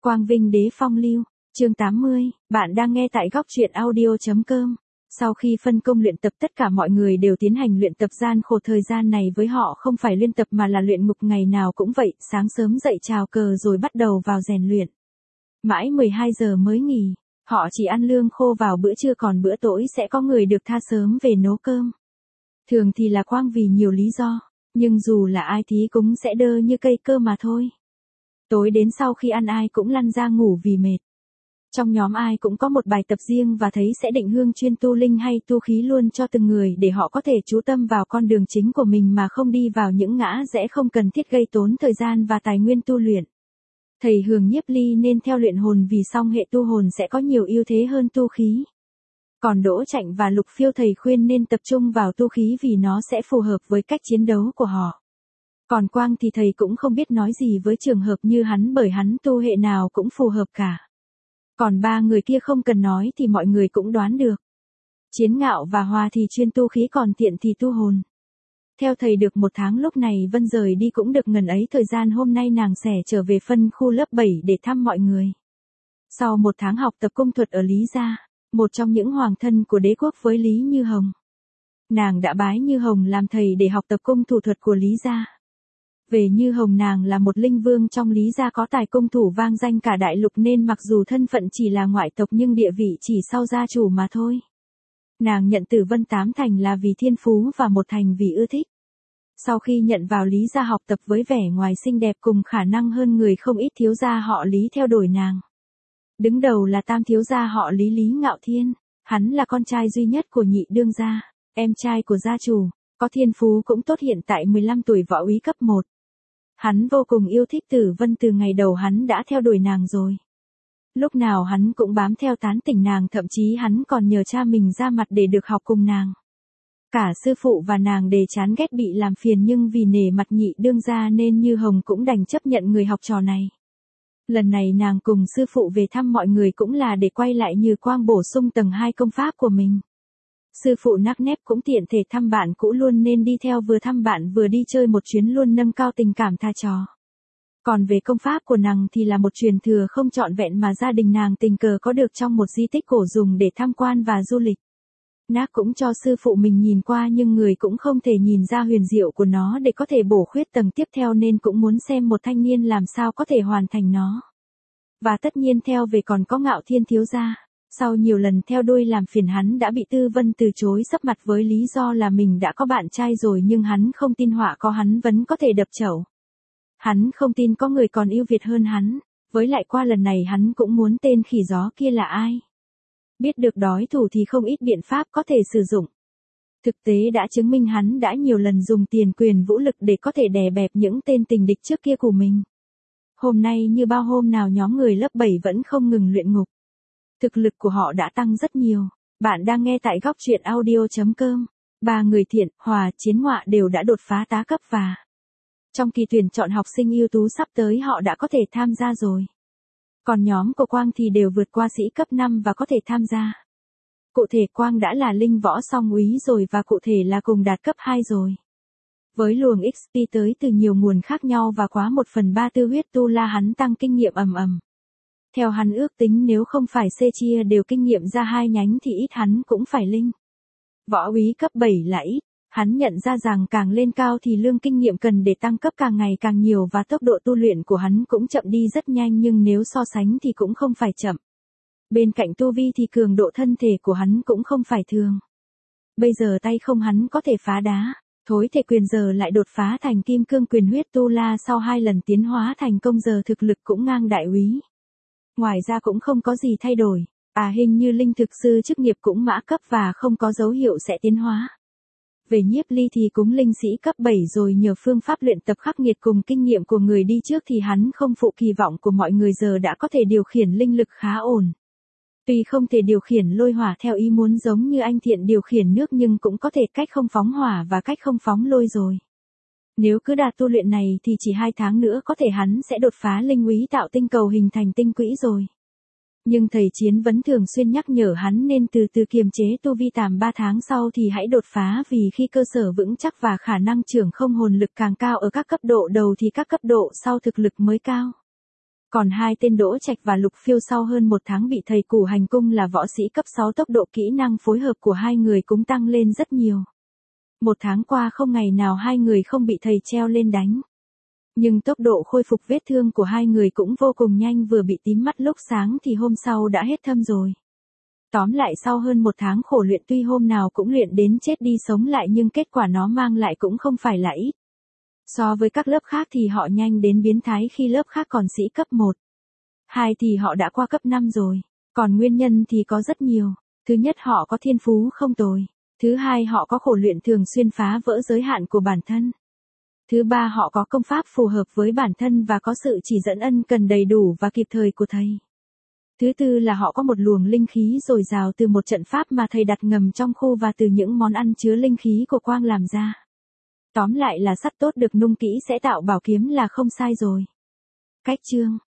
Quang Vinh Đế Phong Lưu, chương 80, bạn đang nghe tại góc truyện audio.com. Sau khi phân công luyện tập tất cả mọi người đều tiến hành luyện tập gian khổ thời gian này với họ không phải luyện tập mà là luyện ngục ngày nào cũng vậy, sáng sớm dậy chào cờ rồi bắt đầu vào rèn luyện. Mãi 12 giờ mới nghỉ, họ chỉ ăn lương khô vào bữa trưa còn bữa tối sẽ có người được tha sớm về nấu cơm. Thường thì là Quang vì nhiều lý do, nhưng dù là ai thì cũng sẽ đơ như cây cơ mà thôi. Tối đến sau khi ăn ai cũng lăn ra ngủ vì mệt. Trong nhóm ai cũng có một bài tập riêng và thấy sẽ định hướng chuyên tu linh hay tu khí luôn cho từng người để họ có thể chú tâm vào con đường chính của mình mà không đi vào những ngã rẽ không cần thiết gây tốn thời gian và tài nguyên tu luyện. Thầy Hường Nhiếp Ly nên theo luyện hồn vì song hệ tu hồn sẽ có nhiều ưu thế hơn tu khí. Còn Đỗ Trạnh và Lục Phiêu thầy khuyên nên tập trung vào tu khí vì nó sẽ phù hợp với cách chiến đấu của họ. Còn Quang thì thầy cũng không biết nói gì với trường hợp như hắn bởi hắn tu hệ nào cũng phù hợp cả. Còn ba người kia không cần nói thì mọi người cũng đoán được. Chiến Ngạo và Hòa thì chuyên tu khí còn Tiện thì tu hồn. Theo thầy được 1 tháng lúc này Vân rời đi cũng được ngần ấy thời gian hôm nay nàng sẽ trở về phân khu lớp 7 để thăm mọi người. Sau 1 tháng học tập cung thuật ở Lý Gia, một trong những hoàng thân của đế quốc với Lý Như Hồng. Nàng đã bái Như Hồng làm thầy để học tập cung thủ thuật của Lý Gia. Về Như Hồng nàng là một linh vương trong Lý Gia có tài cung thủ vang danh cả đại lục nên mặc dù thân phận chỉ là ngoại tộc nhưng địa vị chỉ sau gia chủ mà thôi. Nàng nhận Tử Vân 8 thành là vì thiên phú và 1 thành vì ưa thích. Sau khi nhận vào Lý Gia học tập với vẻ ngoài xinh đẹp cùng khả năng hơn người không ít thiếu gia họ Lý theo đuổi nàng. Đứng đầu là tam thiếu gia họ Lý Lý Ngạo Thiên, hắn là con trai duy nhất của nhị đương gia, em trai của gia chủ, có thiên phú cũng tốt hiện tại 15 tuổi võ úy cấp 1. Hắn vô cùng yêu thích Tử Vân từ ngày đầu hắn đã theo đuổi nàng rồi. Lúc nào hắn cũng bám theo tán tỉnh nàng thậm chí hắn còn nhờ cha mình ra mặt để được học cùng nàng. Cả sư phụ và nàng đều chán ghét bị làm phiền nhưng vì nể mặt nhị đương gia nên Như Hồng cũng đành chấp nhận người học trò này. Lần này nàng cùng sư phụ về thăm mọi người cũng là để quay lại Như Quang bổ sung tầng 2 công pháp của mình. Sư phụ nắc nép cũng tiện thể thăm bạn cũ luôn nên đi theo vừa thăm bạn vừa đi chơi một chuyến luôn nâng cao tình cảm tha trò. Còn về công pháp của nàng thì là một truyền thừa không trọn vẹn mà gia đình nàng tình cờ có được trong một di tích cổ dùng để tham quan và du lịch. Nác cũng cho sư phụ mình nhìn qua nhưng người cũng không thể nhìn ra huyền diệu của nó để có thể bổ khuyết tầng tiếp theo nên cũng muốn xem một thanh niên làm sao có thể hoàn thành nó. Và tất nhiên theo về còn có Ngạo Thiên thiếu gia. Sau nhiều lần theo đuôi làm phiền hắn đã bị Tư Vân từ chối sấp mặt với lý do là mình đã có bạn trai rồi nhưng hắn không tin họa có hắn vẫn có thể đập chậu. Hắn không tin có người còn ưu việt hơn hắn, với lại qua lần này hắn cũng muốn tên khỉ gió kia là ai. Biết được đối thủ thì không ít biện pháp có thể sử dụng. Thực tế đã chứng minh hắn đã nhiều lần dùng tiền quyền vũ lực để có thể đè bẹp những tên tình địch trước kia của mình. Hôm nay như bao hôm nào nhóm người lớp 7 vẫn không ngừng luyện ngục. Thực lực của họ đã tăng rất nhiều. Bạn đang nghe tại góc truyện audio.com. 3 người Thiện, Hòa, Chiến Ngọa đều đã đột phá tá cấp và trong kỳ tuyển chọn học sinh ưu tú sắp tới họ đã có thể tham gia rồi. Còn nhóm của Quang thì đều vượt qua sĩ cấp 5 và có thể tham gia. Cụ thể Quang đã là linh võ song úy rồi và cụ thể là cùng đạt cấp 2 rồi. Với luồng XP tới từ nhiều nguồn khác nhau và quá 1/3 tư huyết tu la hắn tăng kinh nghiệm ầm ầm. Theo hắn ước tính nếu không phải C chia đều kinh nghiệm ra 2 nhánh thì ít hắn cũng phải linh. Võ úy cấp 7 là ít, hắn nhận ra rằng càng lên cao thì lương kinh nghiệm cần để tăng cấp càng ngày càng nhiều và tốc độ tu luyện của hắn cũng chậm đi rất nhanh nhưng nếu so sánh thì cũng không phải chậm. Bên cạnh tu vi thì cường độ thân thể của hắn cũng không phải thường. Bây giờ tay không hắn có thể phá đá, thối thể quyền giờ lại đột phá thành kim cương quyền huyết tu la sau 2 lần tiến hóa thành công giờ thực lực cũng ngang đại úy. Ngoài ra cũng không có gì thay đổi, hình như linh thực sư chức nghiệp cũng mã cấp và không có dấu hiệu sẽ tiến hóa. Về Nhiếp Ly thì cũng linh sĩ cấp 7 rồi nhờ phương pháp luyện tập khắc nghiệt cùng kinh nghiệm của người đi trước thì hắn không phụ kỳ vọng của mọi người giờ đã có thể điều khiển linh lực khá ổn. Tuy không thể điều khiển lôi hỏa theo ý muốn giống như anh Thiện điều khiển nước nhưng cũng có thể cách không phóng hỏa và cách không phóng lôi rồi. Nếu cứ đạt tu luyện này thì chỉ 2 tháng nữa có thể hắn sẽ đột phá linh úy tạo tinh cầu hình thành tinh quỹ rồi. Nhưng thầy Chiến vẫn thường xuyên nhắc nhở hắn nên từ từ kiềm chế tu vi tầm 3 tháng sau thì hãy đột phá vì khi cơ sở vững chắc và khả năng trưởng không hồn lực càng cao ở các cấp độ đầu thì các cấp độ sau thực lực mới cao. Còn hai tên Đỗ Trạch và Lục Phiêu sau hơn một tháng bị thầy củ hành cung là võ sĩ cấp 6, tốc độ kỹ năng phối hợp của hai người cũng tăng lên rất nhiều. Một tháng qua không ngày nào hai người không bị thầy treo lên đánh. Nhưng tốc độ khôi phục vết thương của hai người cũng vô cùng nhanh, vừa bị tím mắt lúc sáng thì hôm sau đã hết thâm rồi. Tóm lại sau hơn một tháng khổ luyện, tuy hôm nào cũng luyện đến chết đi sống lại nhưng kết quả nó mang lại cũng không phải là ít. So với các lớp khác thì họ nhanh đến biến thái, khi lớp khác còn sĩ cấp 1. 2 thì họ đã qua cấp 5 rồi. Còn nguyên nhân thì có rất nhiều. Thứ nhất, họ có thiên phú không tồi. Thứ hai, họ có khổ luyện thường xuyên phá vỡ giới hạn của bản thân. Thứ ba, họ có công pháp phù hợp với bản thân và có sự chỉ dẫn ân cần đầy đủ và kịp thời của thầy. Thứ tư là họ có một luồng linh khí dồi dào từ một trận pháp mà thầy đặt ngầm trong khu và từ những món ăn chứa linh khí của Quang làm ra. Tóm lại là sắt tốt được nung kỹ sẽ tạo bảo kiếm là không sai rồi. Cách chương